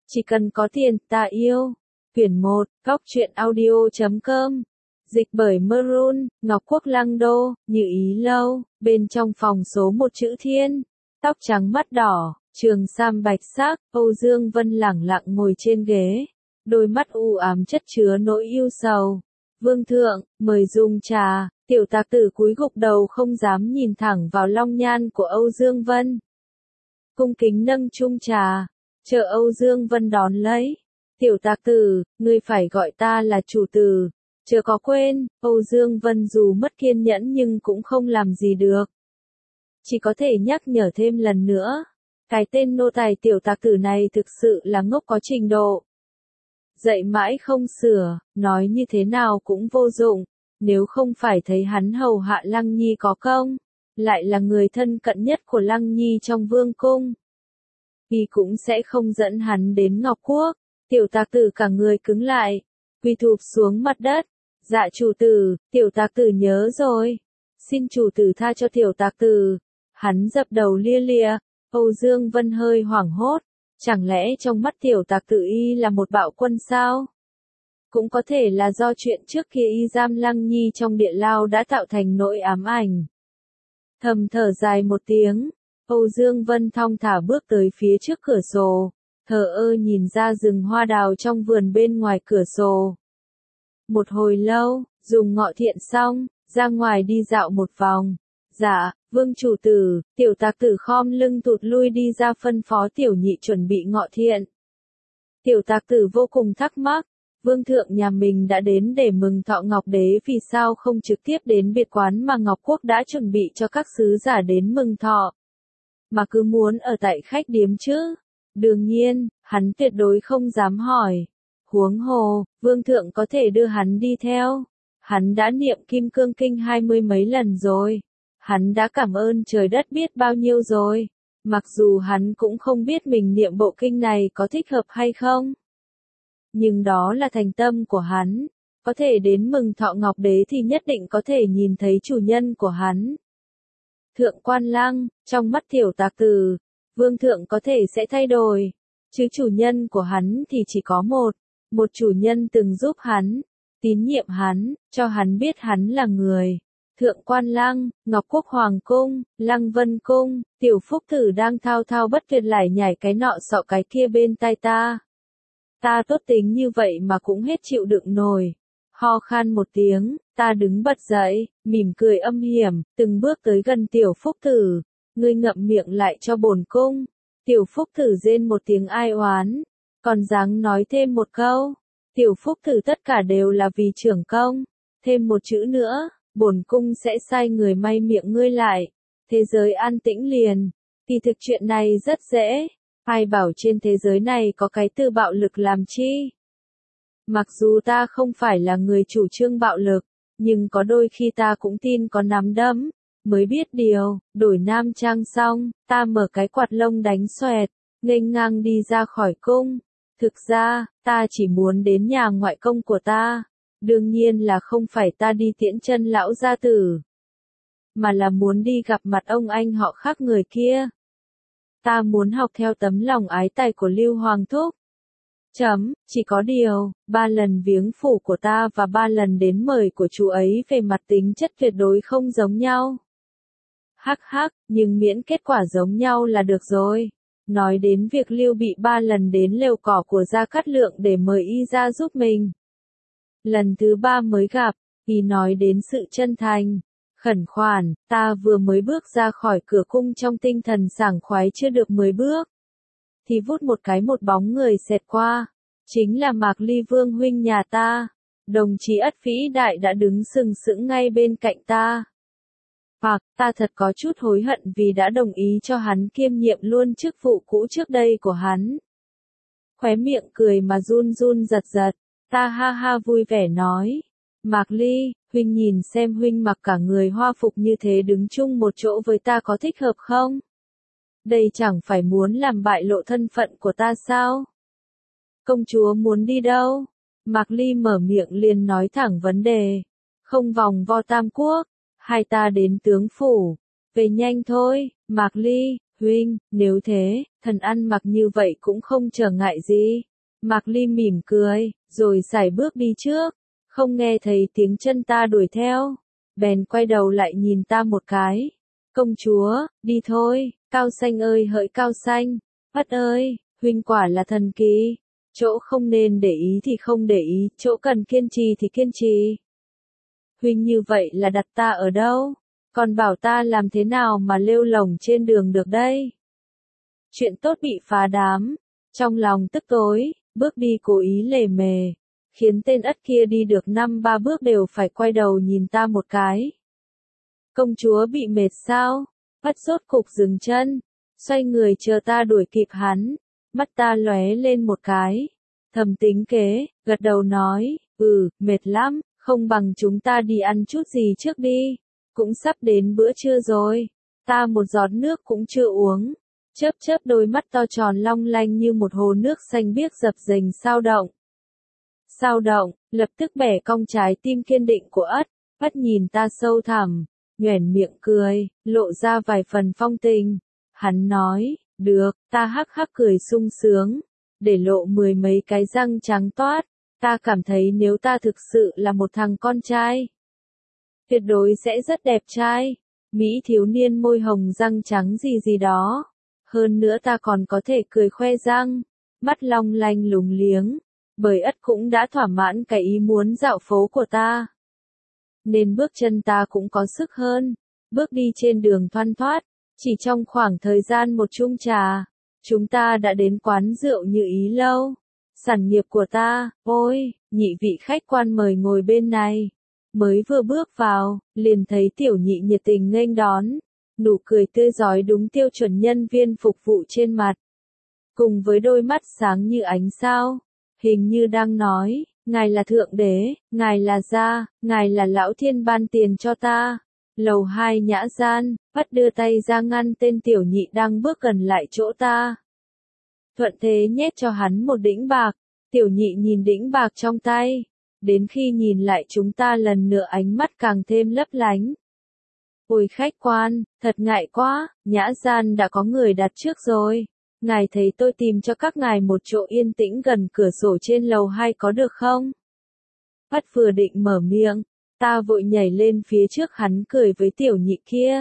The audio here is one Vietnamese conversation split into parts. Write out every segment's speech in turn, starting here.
Chỉ cần có tiền, ta yêu. Quyển 1, Góc truyện audio.com. Dịch bởi Maroon, Ngọc Quốc Lăng Đô, Như Ý Lâu, bên trong phòng số 1 chữ Thiên. Tóc trắng mắt đỏ, trường sam bạch sắc, Âu Dương Vân lẳng lặng ngồi trên ghế. Đôi mắt u ám chất chứa nỗi yêu sầu. Vương thượng, mời dùng trà. Tiểu tạc tử cúi gục đầu không dám nhìn thẳng vào long nhan của Âu Dương Vân. Cung kính nâng chung trà, chờ Âu Dương Vân đón lấy. Tiểu tạc tử, ngươi phải gọi ta là chủ tử. Chớ có quên, Âu Dương Vân dù mất kiên nhẫn nhưng cũng không làm gì được. Chỉ có thể nhắc nhở thêm lần nữa. Cái tên nô tài tiểu tạc tử này thực sự là ngốc có trình độ. Dạy mãi không sửa, nói như thế nào cũng vô dụng. Nếu không phải thấy hắn hầu hạ Lăng Nhi có công, lại là người thân cận nhất của Lăng Nhi trong vương cung, thì cũng sẽ không dẫn hắn đến Ngọc Quốc. Tiểu tạc tử cả người cứng lại, quỳ thụp xuống mặt đất. Dạ chủ tử, tiểu tạc tử nhớ rồi. Xin chủ tử tha cho tiểu tạc tử. Hắn dập đầu lia lịa. Âu Dương Vân hơi hoảng hốt. Chẳng lẽ trong mắt tiểu tạc tử y là một bạo quân sao? Cũng có thể là do chuyện trước kia y giam Lăng Nhi trong địa lao đã tạo thành nỗi ám ảnh. Thầm thở dài một tiếng, Âu Dương Vân thong thả bước tới phía trước cửa sổ, thờ ơ nhìn ra rừng hoa đào trong vườn bên ngoài cửa sổ. Một hồi lâu, dùng ngọ thiện xong, ra ngoài đi dạo một vòng. Dạ, vương chủ tử, tiểu tạc tử khom lưng tụt lui đi ra phân phó tiểu nhị chuẩn bị ngọ thiện. Tiểu tạc tử vô cùng thắc mắc. Vương thượng nhà mình đã đến để mừng thọ Ngọc Đế, vì sao không trực tiếp đến biệt quán mà Ngọc Quốc đã chuẩn bị cho các sứ giả đến mừng thọ, mà cứ muốn ở tại khách điếm chứ? Đương nhiên, hắn tuyệt đối không dám hỏi. Huống hồ, vương thượng có thể đưa hắn đi theo. Hắn đã niệm Kim Cương Kinh 20 mấy lần rồi. Hắn đã cảm ơn trời đất biết bao nhiêu rồi. Mặc dù hắn cũng không biết mình niệm bộ kinh này có thích hợp hay không. Nhưng đó là thành tâm của hắn. Có thể đến mừng thọ Ngọc Đế thì nhất định có thể nhìn thấy chủ nhân của hắn. Thượng quan Lăng, trong mắt tiểu tạc tử, vương thượng có thể sẽ thay đổi. Chứ chủ nhân của hắn thì chỉ có một. Một chủ nhân từng giúp hắn, tín nhiệm hắn, cho hắn biết hắn là người. Thượng quan Lăng, Ngọc Quốc Hoàng Cung, Lăng Vân Cung, tiểu phúc tử đang thao thao bất tuyệt lải nhải cái nọ sọ cái kia bên tai ta. Ta tốt tính như vậy mà cũng hết chịu đựng nổi. Ho khan một tiếng, ta đứng bật dậy, mỉm cười âm hiểm, từng bước tới gần tiểu phúc tử. Ngươi ngậm miệng lại cho bổn cung. Tiểu phúc tử rên một tiếng ai oán, còn dáng nói thêm một câu. Tiểu phúc tử tất cả đều là vì trưởng công. Thêm một chữ nữa, bổn cung sẽ sai người may miệng ngươi lại. Thế giới an tĩnh liền. Thì thực chuyện này rất dễ. Ai bảo trên thế giới này có cái từ bạo lực làm chi? Mặc dù ta không phải là người chủ trương bạo lực, nhưng có đôi khi ta cũng tin có nắm đấm. Mới biết điều, đổi nam trang xong, ta mở cái quạt lông đánh xoẹt, nghênh ngang đi ra khỏi cung. Thực ra, ta chỉ muốn đến nhà ngoại công của ta. Đương nhiên là không phải ta đi tiễn chân lão gia tử, mà là muốn đi gặp mặt ông anh họ khác người kia. Ta muốn học theo tấm lòng ái tài của Lưu Hoàng Thúc. Chỉ có điều, 3 lần viếng phủ của ta và 3 lần đến mời của chú ấy về mặt tính chất tuyệt đối không giống nhau. Hắc hắc, nhưng miễn kết quả giống nhau là được rồi. Nói đến việc Lưu Bị 3 lần đến lều cỏ của Gia Cát Lượng để mời y ra giúp mình. Lần thứ 3 mới gặp, y nói đến sự chân thành, khẩn khoản, ta vừa mới bước ra khỏi cửa cung trong tinh thần sảng khoái chưa được 10 bước. Thì vút một cái một bóng người xẹt qua, chính là Mạc Ly Vương huynh nhà ta. Đồng chí Ất Phĩ Đại đã đứng sừng sững ngay bên cạnh ta. Hoặc, ta thật có chút hối hận vì đã đồng ý cho hắn kiêm nhiệm luôn chức vụ cũ trước đây của hắn. Khóe miệng cười mà run run giật giật, ta ha ha vui vẻ nói. Mạc Ly, huynh nhìn xem huynh mặc cả người hoa phục như thế đứng chung một chỗ với ta có thích hợp không? Đây chẳng phải muốn làm bại lộ thân phận của ta sao? Công chúa muốn đi đâu? Mạc Ly mở miệng liền nói thẳng vấn đề. Không vòng vo Tam Quốc, hai ta đến tướng phủ. Về nhanh thôi, Mạc Ly, Huynh, nếu thế, thần ăn mặc như vậy cũng không trở ngại gì. Mạc Ly mỉm cười, rồi sải bước đi trước, không nghe thấy tiếng chân ta đuổi theo. Bèn quay đầu lại nhìn ta một cái. Công chúa, đi thôi, Cao Xanh ơi hỡi Cao Xanh. Ất ơi, huynh quả là thần kỳ. Chỗ không nên để ý thì không để ý, chỗ cần kiên trì thì kiên trì. Huynh như vậy là đặt ta ở đâu? Còn bảo ta làm thế nào mà lêu lổng trên đường được đây? Chuyện tốt bị phá đám. Trong lòng tức tối, bước đi cố ý lề mề, khiến tên Ất kia đi được 5-3 bước đều phải quay đầu nhìn ta một cái. Công chúa bị mệt sao? Ất rốt cục dừng chân, xoay người chờ ta đuổi kịp hắn, mắt ta lóe lên một cái. Thầm tính kế, gật đầu nói, mệt lắm, không bằng chúng ta đi ăn chút gì trước đi. Cũng sắp đến bữa trưa rồi, ta một giọt nước cũng chưa uống. Chớp chớp đôi mắt to tròn long lanh như một hồ nước xanh biếc dập dềnh sao động. Sao động, lập tức bẻ cong trái tim kiên định của Ất. Ất nhìn ta sâu thẳm, nhoẻn miệng cười, lộ ra vài phần phong tình. Hắn nói, được, ta hắc hắc cười sung sướng, để lộ 10 mấy cái răng trắng toát. Ta cảm thấy nếu ta thực sự là một thằng con trai, tuyệt đối sẽ rất đẹp trai. Mỹ thiếu niên môi hồng răng trắng gì gì đó. Hơn nữa ta còn có thể cười khoe răng, mắt long lanh lúng liếng, bởi Ất cũng đã thỏa mãn cái ý muốn dạo phố của ta. Nên bước chân ta cũng có sức hơn, bước đi trên đường thoăn thoắt, chỉ trong khoảng thời gian một chung trà, chúng ta đã đến quán rượu Như Ý Lâu, sản nghiệp của ta. Ôi, nhị vị khách quan mời ngồi bên này. Mới vừa bước vào, liền thấy tiểu nhị nhiệt tình nghênh đón. Nụ cười tươi rói đúng tiêu chuẩn nhân viên phục vụ trên mặt. Cùng với đôi mắt sáng như ánh sao. Hình như đang nói, ngài là thượng đế, ngài là gia, ngài là lão thiên ban tiền cho ta. Lầu 2 nhã gian, Ất đưa tay ra ngăn tên tiểu nhị đang bước gần lại chỗ ta. Thuận thế nhét cho hắn một đĩnh bạc. Tiểu nhị nhìn đĩnh bạc trong tay. Đến khi nhìn lại chúng ta lần nữa ánh mắt càng thêm lấp lánh. Ôi khách quan, thật ngại quá, nhã gian đã có người đặt trước rồi. Ngài thấy tôi tìm cho các ngài một chỗ yên tĩnh gần cửa sổ trên lầu 2 có được không? Ất vừa định mở miệng, ta vội nhảy lên phía trước hắn cười với tiểu nhị kia.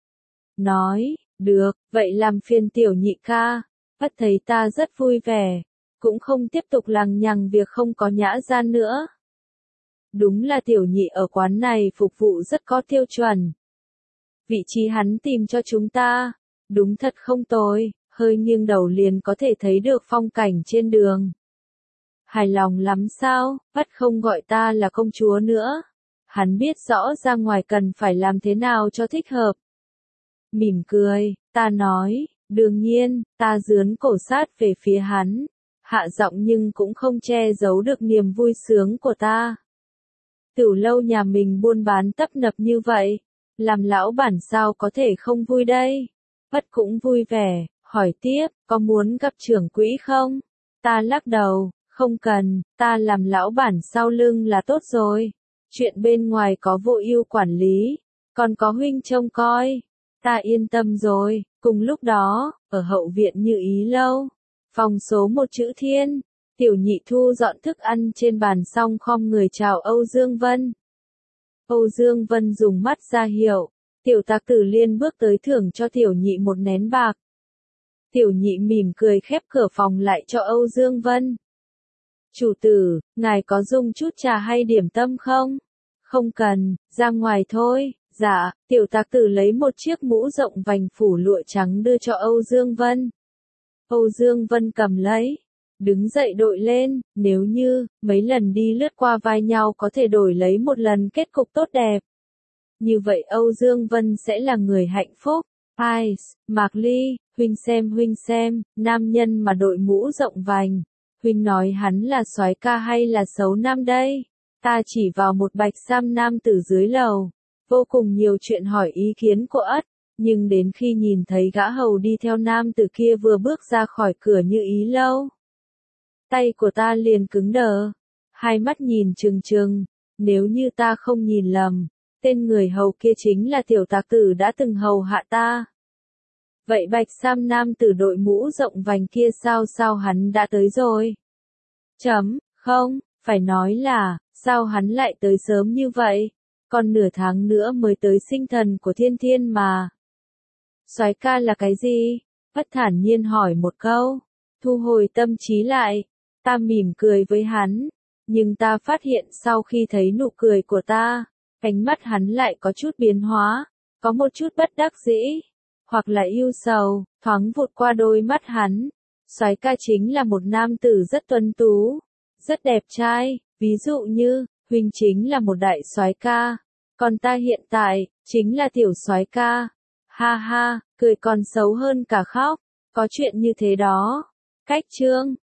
Nói, được, vậy làm phiền tiểu nhị ca. Ất thấy ta rất vui vẻ, cũng không tiếp tục lằng nhằng việc không có nhã gian nữa. Đúng là tiểu nhị ở quán này phục vụ rất có tiêu chuẩn. Vị trí hắn tìm cho chúng ta, đúng thật không tồi, hơi nghiêng đầu liền có thể thấy được phong cảnh trên đường. Hài lòng lắm sao? Ất không gọi ta là công chúa nữa. Hắn biết rõ ra ngoài cần phải làm thế nào cho thích hợp. Mỉm cười, ta nói, đương nhiên, ta dướn cổ sát về phía hắn, hạ giọng nhưng cũng không che giấu được niềm vui sướng của ta. Tiểu lâu nhà mình buôn bán tấp nập như vậy, làm lão bản sao có thể không vui đây? Ất cũng vui vẻ, hỏi tiếp, có muốn gặp trưởng quỹ không? Ta lắc đầu, không cần, ta làm lão bản sau lưng là tốt rồi. Chuyện bên ngoài có vô ưu quản lý, còn có huynh trông coi. Ta yên tâm rồi. Cùng lúc đó, ở hậu viện Như Ý Lâu, phòng số 1 chữ Thiên, tiểu nhị thu dọn thức ăn trên bàn xong khom người chào Âu Dương Vân. Âu Dương Vân dùng mắt ra hiệu, tiểu tặc tử liên bước tới thưởng cho tiểu nhị một nén bạc. Tiểu nhị mỉm cười khép cửa phòng lại cho Âu Dương Vân. Chủ tử, ngài có dùng chút trà hay điểm tâm không? Không cần, ra ngoài thôi. Dạ, tiểu tặc tử lấy một chiếc mũ rộng vành phủ lụa trắng đưa cho Âu Dương Vân. Âu Dương Vân cầm lấy, đứng dậy đội lên, nếu như, mấy lần đi lướt qua vai nhau có thể đổi lấy một lần kết cục tốt đẹp. Như vậy Âu Dương Vân sẽ là người hạnh phúc. Ai, Mạc Ly, huynh xem, nam nhân mà đội mũ rộng vành. Huynh nói hắn là soái ca hay là xấu nam đây? Ta chỉ vào một bạch sam nam tử dưới lầu. Vô cùng nhiều chuyện hỏi ý kiến của Ất, nhưng đến khi nhìn thấy gã hầu đi theo nam tử kia vừa bước ra khỏi cửa Như Ý Lâu, tay của ta liền cứng đờ, hai mắt nhìn trừng trừng, nếu như ta không nhìn lầm, tên người hầu kia chính là tiểu tặc tử đã từng hầu hạ ta. Vậy Bạch Sam nam tử đội mũ rộng vành kia sao hắn đã tới rồi? Không, phải nói là, sao hắn lại tới sớm như vậy? Còn nửa tháng nữa mới tới sinh thần của Thiên Thiên mà. Soái ca là cái gì? Bất thản nhiên hỏi một câu. Thu hồi tâm trí lại, ta mỉm cười với hắn. Nhưng ta phát hiện sau khi thấy nụ cười của ta, ánh mắt hắn lại có chút biến hóa, có một chút bất đắc dĩ, hoặc là yêu sầu, thoáng vụt qua đôi mắt hắn. Soái ca chính là một nam tử rất tuấn tú, rất đẹp trai, ví dụ như, huynh chính là một đại soái ca, còn ta hiện tại, chính là tiểu soái ca. Ha ha, cười còn xấu hơn cả khóc, có chuyện như thế đó. Cách chương